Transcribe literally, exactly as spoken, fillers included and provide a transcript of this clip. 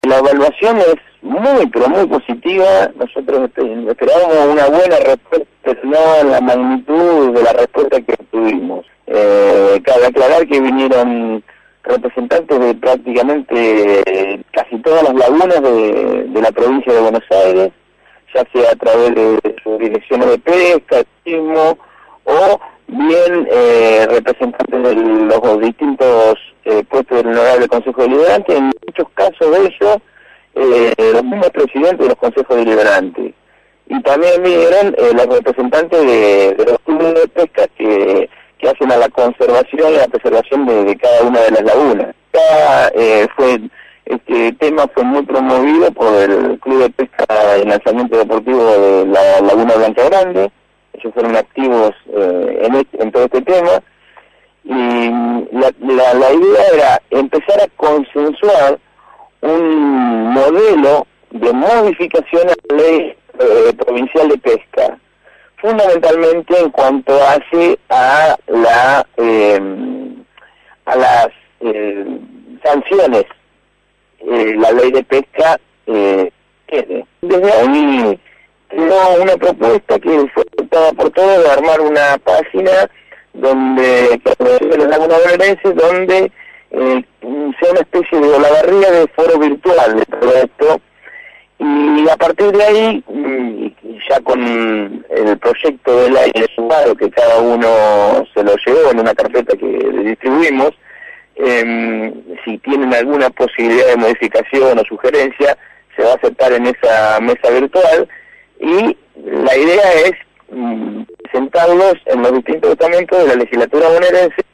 La evaluación es muy, pero muy positiva. Nosotros esperábamos una buena respuesta, pero no en la magnitud de la respuesta que tuvimos. Eh, cabe aclarar que vinieron representantes de prácticamente eh, casi todas las lagunas de, de la provincia de Buenos Aires, ya sea a través de sus direcciones de pesca, turismo, o bien eh, representantes de los distintos eh, puestos del Honorable Consejo Deliberante, en muchos casos de ellos, eh, los mismos presidentes de los consejos deliberantes. Y también vinieron eh, los representantes de, de los clubes de pesca que, que hacen a la conservación y la preservación de, de cada una de las lagunas. Cada, eh, fue, este tema fue muy promovido por el Club de Pesca y Lanzamiento Deportivo de la Laguna Blanca Grande. Ellos fueron activos eh, en, este, en todo este tema, y la, la, la idea era empezar a consensuar un modelo de modificación a la ley eh, provincial de pesca, fundamentalmente en cuanto hace a la eh, a las eh, sanciones eh, la ley de pesca eh, tiene. Desde ahí no, una propuesta que fue aceptada por todos de armar una página donde de los lagunas bonaerenses, donde eh, sea una especie de olavarría de foro virtual de todo esto, y a partir de ahí, ya con el proyecto de ley sumado que cada uno se lo llevó en una carpeta que le distribuimos, eh, si tienen alguna posibilidad de modificación o sugerencia, se va a aceptar en esa mesa virtual. Y la idea es mm, presentarlos en los distintos estamentos de la legislatura bonaerense